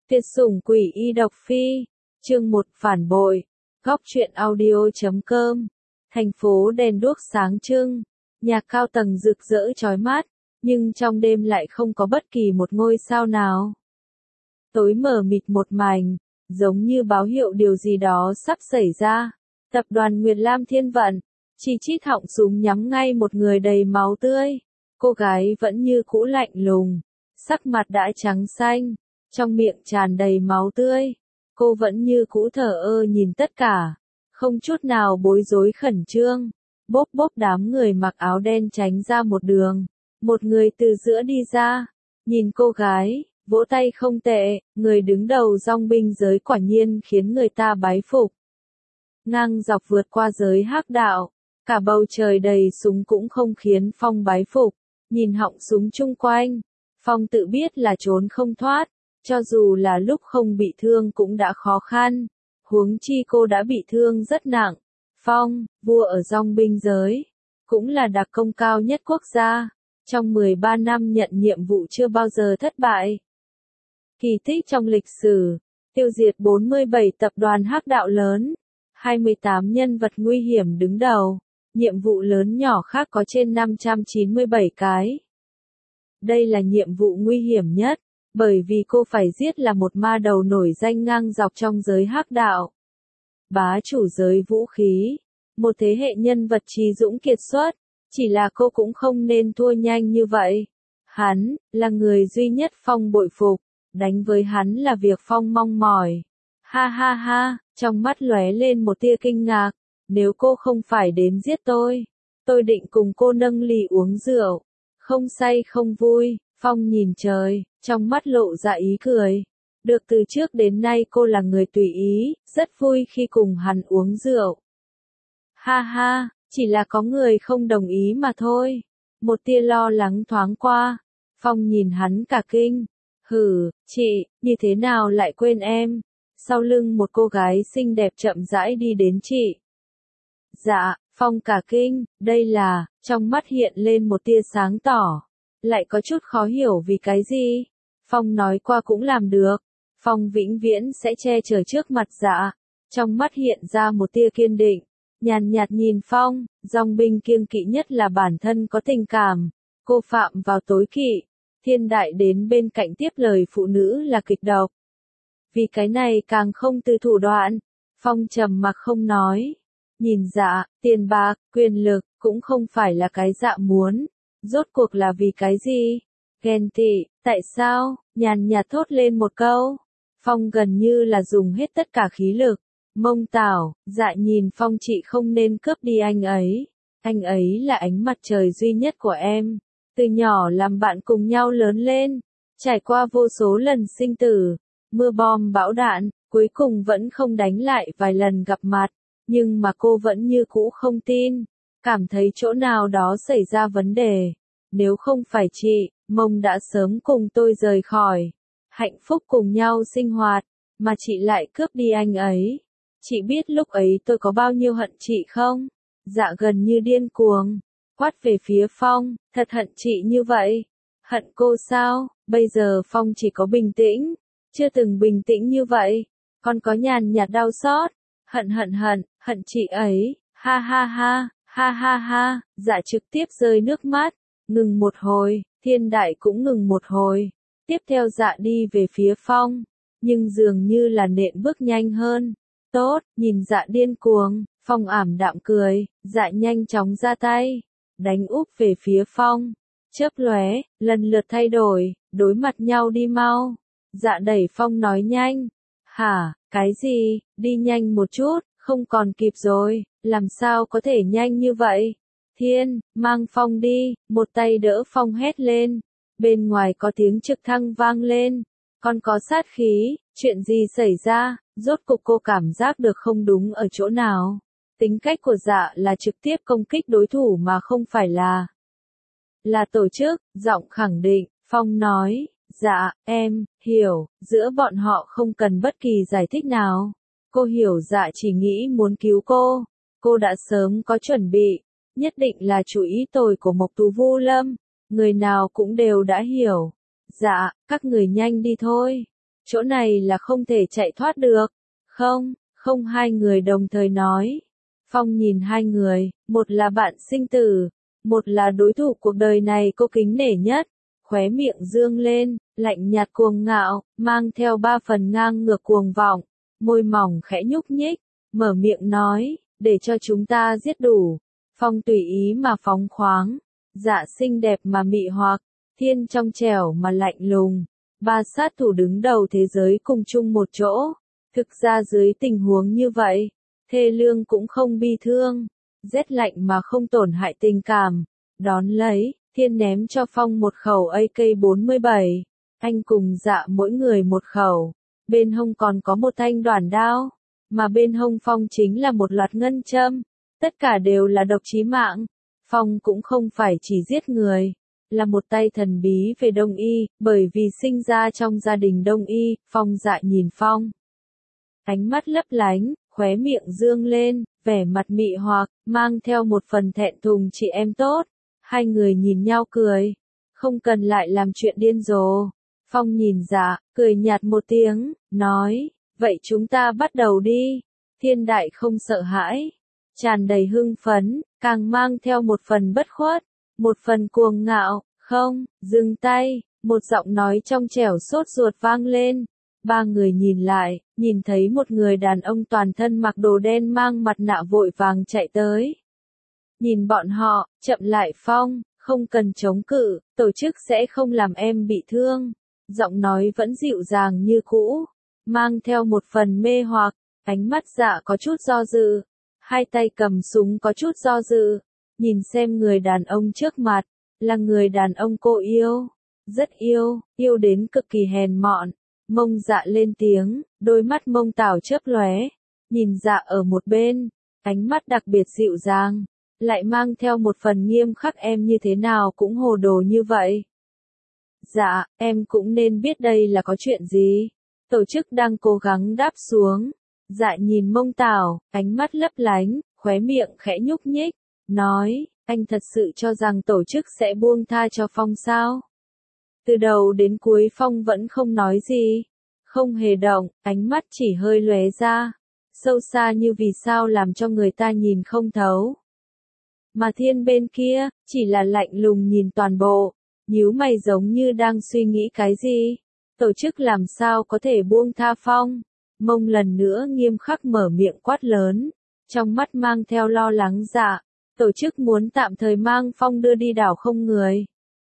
Tuyệt sủng quỷ y độc phi, chương 1 phản bội, góc truyện audio.com, thành phố đèn đuốc sáng trưng, nhà cao tầng rực rỡ chói mắt, nhưng trong đêm lại không có bất kỳ một ngôi sao nào. Tối mờ mịt một mảnh, giống như báo hiệu điều gì đó sắp xảy ra. Tập đoàn Nguyệt Lam Thiên Vận, chỉ chít họng súng nhắm ngay một người đầy máu tươi. Cô gái vẫn như cũ lạnh lùng, sắc mặt đã trắng xanh, trong miệng tràn đầy máu tươi. Cô vẫn như cũ thờ ơ nhìn tất cả, không chút nào bối rối khẩn trương. Bốp bốp đám người mặc áo đen tránh ra một đường. Một người từ giữa đi ra, nhìn cô gái, vỗ tay không tệ, người đứng đầu dòng binh giới quả nhiên khiến người ta bái phục. Ngang dọc vượt qua giới hắc đạo, cả bầu trời đầy súng cũng không khiến Phong bái phục. Nhìn họng súng chung quanh, Phong tự biết là trốn không thoát, cho dù là lúc không bị thương cũng đã khó khăn, huống chi cô đã bị thương rất nặng. Phong, vua ở dòng binh giới, cũng là đặc công cao nhất quốc gia, trong 13 năm nhận nhiệm vụ chưa bao giờ thất bại. Kỳ tích trong lịch sử, tiêu diệt 47 tập đoàn hắc đạo lớn, 28 nhân vật nguy hiểm đứng đầu, nhiệm vụ lớn nhỏ khác có trên 597 cái. Đây là nhiệm vụ nguy hiểm nhất, bởi vì cô phải giết là một ma đầu nổi danh ngang dọc trong giới hắc đạo. Bá chủ giới vũ khí, một thế hệ nhân vật trí dũng kiệt xuất, chỉ là cô cũng không nên thua nhanh như vậy. Hắn, là người duy nhất Phong bội phục, đánh với hắn là việc Phong mong mỏi. Ha ha ha, trong mắt lóe lên một tia kinh ngạc, nếu cô không phải đến giết tôi định cùng cô nâng ly uống rượu, không say không vui. Phong nhìn trời, trong mắt lộ ra ý cười. Được từ trước đến nay cô là người tùy ý, rất vui khi cùng hắn uống rượu. Ha ha, chỉ là có người không đồng ý mà thôi. Một tia lo lắng thoáng qua. Phong nhìn hắn cả kinh. Hử, chị, như thế nào lại quên em? Sau lưng một cô gái xinh đẹp chậm rãi đi đến chị. Dạ, Phong cả kinh, đây là, trong mắt hiện lên một tia sáng tỏ. Lại có chút khó hiểu vì cái gì? Phong nói qua cũng làm được. Phong vĩnh viễn sẽ che chở trước mặt Dạ. Trong mắt hiện ra một tia kiên định. Nhàn nhạt nhìn Phong, dòng binh kiêng kỵ nhất là bản thân có tình cảm. Cô phạm vào tối kỵ. Thiên đại đến bên cạnh tiếp lời phụ nữ là kịch độc. Vì cái này càng không từ thủ đoạn. Phong trầm mặc không nói. Nhìn Dạ, tiền bạc, quyền lực, cũng không phải là cái Dạ muốn. Rốt cuộc là vì cái gì? Ghen tị, tại sao? Nhàn nhạt thốt lên một câu. Phong gần như là dùng hết tất cả khí lực. Mông tảo, Dạ nhìn Phong, chị không nên cướp đi anh ấy. Anh ấy là ánh mặt trời duy nhất của em. Từ nhỏ làm bạn cùng nhau lớn lên. Trải qua vô số lần sinh tử, mưa bom bão đạn, cuối cùng vẫn không đánh lại vài lần gặp mặt. Nhưng mà cô vẫn như cũ không tin. Cảm thấy chỗ nào đó xảy ra vấn đề. Nếu không phải chị, Mông đã sớm cùng tôi rời khỏi. Hạnh phúc cùng nhau sinh hoạt, mà chị lại cướp đi anh ấy. Chị biết lúc ấy tôi có bao nhiêu hận chị không? Dạ gần như điên cuồng, quát về phía Phong, thật hận chị như vậy. Hận cô sao? Bây giờ Phong chỉ có bình tĩnh, chưa từng bình tĩnh như vậy. Còn có nhàn nhạt đau xót, hận chị ấy, ha ha ha. Ha ha ha, Dạ trực tiếp rơi nước mắt, ngừng một hồi, thiên đại cũng ngừng một hồi. Tiếp theo Dạ đi về phía Phong, nhưng dường như là nện bước nhanh hơn. Tốt, nhìn Dạ điên cuồng, Phong ảm đạm cười, Dạ nhanh chóng ra tay, đánh úp về phía Phong. Chớp lóe, lần lượt thay đổi, đối mặt nhau đi mau. Dạ đẩy Phong nói nhanh. Hả, cái gì, đi nhanh một chút, không còn kịp rồi. Làm sao có thể nhanh như vậy? Thiên, mang Phong đi, một tay đỡ Phong hét lên. Bên ngoài có tiếng trực thăng vang lên. Còn có sát khí, chuyện gì xảy ra? Rốt cục cô cảm giác được không đúng ở chỗ nào. Tính cách của Dạ là trực tiếp công kích đối thủ mà không phải là tổ chức, giọng khẳng định. Phong nói, Dạ, em, hiểu, giữa bọn họ không cần bất kỳ giải thích nào. Cô hiểu Dạ chỉ nghĩ muốn cứu cô. Cô đã sớm có chuẩn bị, nhất định là chủ ý tồi của Mộc Tú Vu Lâm, người nào cũng đều đã hiểu. Dạ, các người nhanh đi thôi. chỗ này là không thể chạy thoát được. Không, không, hai người đồng thời nói. Phong nhìn hai người, một là bạn sinh tử, một là đối thủ cuộc đời này cô kính nể nhất, khóe miệng dương lên, lạnh nhạt cuồng ngạo, mang theo ba phần ngang ngược cuồng vọng, môi mỏng khẽ nhúc nhích, mở miệng nói, để cho chúng ta giết đủ. Phong tùy ý mà phóng khoáng, Dạ xinh đẹp mà mị hoặc, Thiên trong trẻo mà lạnh lùng, ba sát thủ đứng đầu thế giới cùng chung một chỗ. Thực ra dưới tình huống như vậy, thê lương cũng không bi thương, rét lạnh mà không tổn hại tình cảm. Đón lấy, Thiên ném cho Phong một khẩu AK-47, anh cùng Dạ mỗi người một khẩu, bên hông còn có một thanh đoản đao, mà bên hông Phong chính là một loạt ngân châm, tất cả đều là độc chí mạng. Phong cũng không phải chỉ giết người, là một tay thần bí về Đông y, bởi vì sinh ra trong gia đình Đông y. Phong Dạ nhìn Phong, ánh mắt lấp lánh, khóe miệng dương lên, vẻ mặt mị hoặc, mang theo một phần thẹn thùng chị em tốt. Hai người nhìn nhau cười, không cần lại làm chuyện điên rồ. Phong nhìn Dạ, cười nhạt một tiếng, nói, vậy chúng ta bắt đầu đi. Thiên Đại không sợ hãi, tràn đầy hưng phấn, càng mang theo một phần bất khuất, một phần cuồng ngạo. Không, dừng tay, một giọng nói trong trẻo sốt ruột vang lên. Ba người nhìn lại, nhìn thấy một người đàn ông toàn thân mặc đồ đen mang mặt nạ vội vàng chạy tới. Nhìn bọn họ, chậm lại Phong, không cần chống cự, tổ chức sẽ không làm em bị thương. Giọng nói vẫn dịu dàng như cũ, mang theo một phần mê hoặc, ánh mắt Dạ có chút do dự, hai tay cầm súng có chút do dự, nhìn xem người đàn ông trước mặt, là người đàn ông cô yêu, rất yêu, yêu đến cực kỳ hèn mọn. Mông Dạ lên tiếng, đôi mắt Mông Tảo chớp lóe, nhìn Dạ ở một bên, ánh mắt đặc biệt dịu dàng, lại mang theo một phần nghiêm khắc. Em như thế nào cũng hồ đồ như vậy. Dạ, em cũng nên biết đây là có chuyện gì. Tổ chức đang cố gắng đáp xuống. Dạ nhìn Mông Tảo, ánh mắt lấp lánh, khóe miệng khẽ nhúc nhích, nói, anh thật sự cho rằng tổ chức sẽ buông tha cho Phong sao? Từ đầu đến cuối Phong vẫn không nói gì, không hề động, ánh mắt chỉ hơi lóe ra, sâu xa như vì sao làm cho người ta nhìn không thấu. Mà Thiên bên kia, chỉ là lạnh lùng nhìn toàn bộ, nhíu mày giống như đang suy nghĩ cái gì. Tổ chức làm sao có thể buông tha Phong? Mông lần nữa nghiêm khắc mở miệng quát lớn, trong mắt mang theo lo lắng. Dạ, tổ chức muốn tạm thời mang Phong đưa đi đảo không người.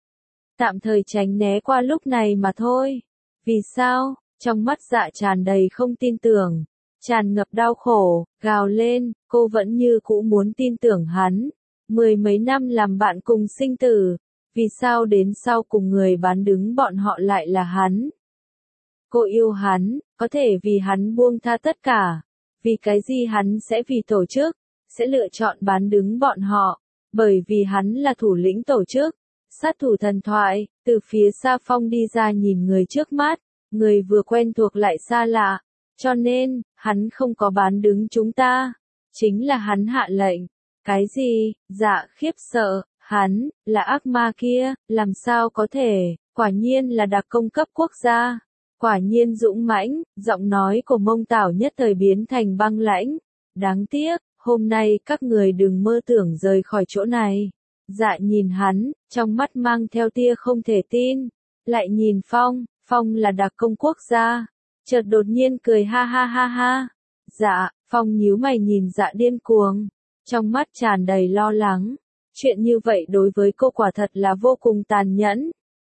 Tạm thời tránh né qua lúc này mà thôi. Vì sao? Trong mắt Dạ tràn đầy không tin tưởng, tràn ngập đau khổ, gào lên, cô vẫn như cũ muốn tin tưởng hắn. Mười mấy năm làm bạn cùng sinh tử, vì sao đến sau cùng người bán đứng bọn họ lại là hắn? Cô yêu hắn, có thể vì hắn buông tha tất cả. Vì cái gì hắn sẽ vì tổ chức, sẽ lựa chọn bán đứng bọn họ? Bởi vì hắn là thủ lĩnh tổ chức, sát thủ thần thoại. Từ phía xa Phong đi ra nhìn người trước mắt, người vừa quen thuộc lại xa lạ. Cho nên, hắn không có bán đứng chúng ta. Chính là hắn hạ lệnh. Cái gì? Dạ khiếp sợ, hắn, là ác ma kia, làm sao có thể, quả nhiên là đặc công cấp quốc gia. Quả nhiên dũng mãnh, giọng nói của Mông Tảo nhất thời biến thành băng lãnh. Đáng tiếc, hôm nay các người đừng mơ tưởng rời khỏi chỗ này. Dạ nhìn hắn, trong mắt mang theo tia không thể tin. Lại nhìn Phong, Phong là đặc công quốc gia. Chợt đột nhiên cười ha ha ha ha. Dạ, Phong nhíu mày nhìn Dạ điên cuồng, trong mắt tràn đầy lo lắng. Chuyện như vậy đối với cô quả thật là vô cùng tàn nhẫn.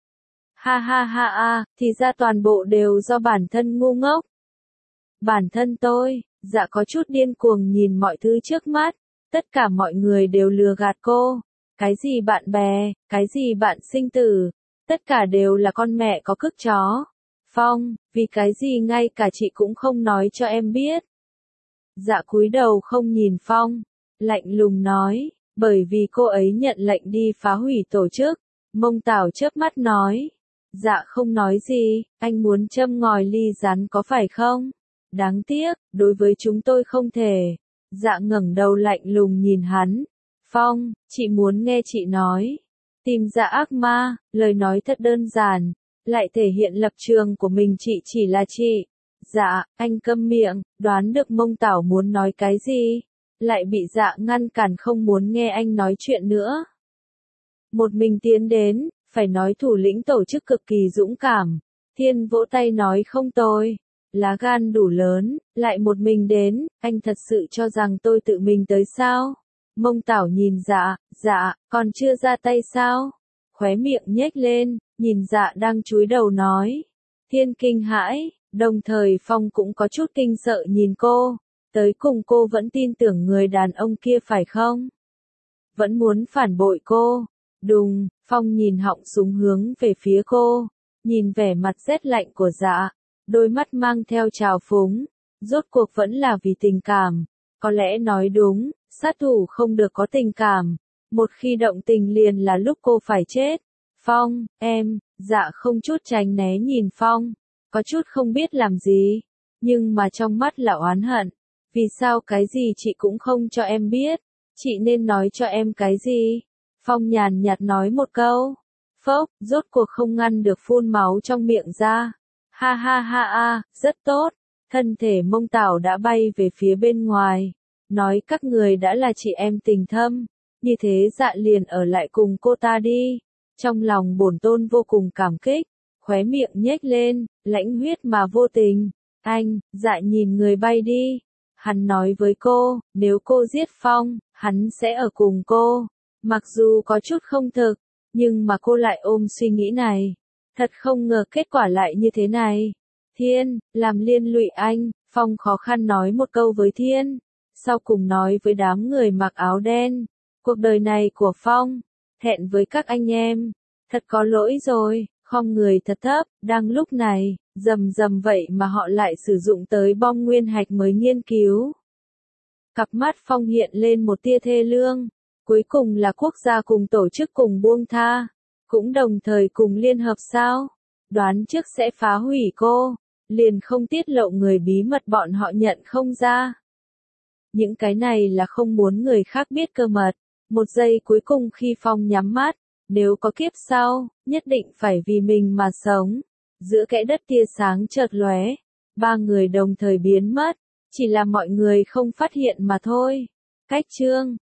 Ha ha ha a, thì ra toàn bộ đều do bản thân ngu ngốc. Bản thân tôi, Dạ có chút điên cuồng nhìn mọi thứ trước mắt, tất cả mọi người đều lừa gạt cô. Cái gì bạn bè, cái gì bạn sinh tử, tất cả đều là con mẹ có cức chó. Phong, vì cái gì ngay cả chị cũng không nói cho em biết. Dạ cúi đầu không nhìn Phong, lạnh lùng nói, bởi vì cô ấy nhận lệnh đi phá hủy tổ chức. Mông Tảo chớp mắt nói, Dạ không nói gì, anh muốn châm ngòi ly rắn có phải không? Đáng tiếc, đối với chúng tôi không thể. Dạ ngẩng đầu lạnh lùng nhìn hắn. Phong, chị muốn nghe chị nói. Tìm ra ác ma, lời nói thật đơn giản, lại thể hiện lập trường của mình, chị chỉ là chị. Dạ, anh câm miệng, đoán được Mông Tảo muốn nói cái gì, lại bị Dạ ngăn cản không muốn nghe anh nói chuyện nữa. Một mình tiến đến, phải nói thủ lĩnh tổ chức cực kỳ dũng cảm. Thiên vỗ tay nói không tồi, lá gan đủ lớn, lại một mình đến, anh thật sự cho rằng tôi tự mình tới sao? Mông Tảo nhìn Dạ, còn chưa ra tay sao? Khóe miệng nhếch lên, nhìn Dạ đang cúi đầu nói. Thiên kinh hãi, đồng thời Phong cũng có chút kinh sợ nhìn cô, tới cùng cô vẫn tin tưởng người đàn ông kia phải không? Vẫn muốn phản bội cô. Đùng, Phong nhìn họng súng hướng về phía cô, nhìn vẻ mặt rét lạnh của Dạ, đôi mắt mang theo trào phúng, rốt cuộc vẫn là vì tình cảm. Có lẽ nói đúng, sát thủ không được có tình cảm, một khi động tình liền là lúc cô phải chết. Phong, em, Dạ không chút tránh né nhìn Phong, có chút không biết làm gì, nhưng mà trong mắt là oán hận. Vì sao cái gì chị cũng không cho em biết, chị nên nói cho em cái gì? Phong nhàn nhạt nói một câu. Phốc, rốt cuộc không ngăn được phun máu trong miệng ra. Ha ha ha a, rất tốt. Thân thể Mông Tảo đã bay về phía bên ngoài. Nói các người đã là chị em tình thâm. Như thế Dạ liền ở lại cùng cô ta đi. Trong lòng bổn tôn vô cùng cảm kích. Khóe miệng nhếch lên, lãnh huyết mà vô tình. Anh, Dạ nhìn người bay đi. Hắn nói với cô, nếu cô giết Phong, hắn sẽ ở cùng cô. Mặc dù có chút không thực, nhưng mà cô lại ôm suy nghĩ này. Thật không ngờ kết quả lại như thế này. Thiên, làm liên lụy anh, Phong khó khăn nói một câu với Thiên. Sau cùng nói với đám người mặc áo đen. Cuộc đời này của Phong, thẹn với các anh em. Thật có lỗi rồi, khom người thật thấp, đang lúc này, rầm vậy mà họ lại sử dụng tới bom nguyên hạch mới nghiên cứu. Cặp mắt Phong hiện lên một tia thê lương. Cuối cùng là quốc gia cùng tổ chức cùng buông tha, cũng đồng thời cùng liên hợp sao? Đoán trước sẽ phá hủy cô, liền không tiết lộ người bí mật bọn họ nhận không ra. Những cái này là không muốn người khác biết cơ mật. Một giây cuối cùng khi Phong nhắm mắt, nếu có kiếp sau, nhất định phải vì mình mà sống. Giữa kẽ đất tia sáng chợt lóe, ba người đồng thời biến mất, chỉ là mọi người không phát hiện mà thôi. Cách chương